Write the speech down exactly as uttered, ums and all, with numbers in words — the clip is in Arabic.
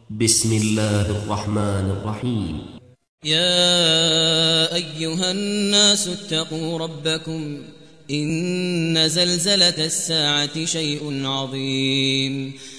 بسم الله الرحمن الرحيم. يا أيها الناس اتقوا ربكم إن زلزلة الساعة شيء عظيم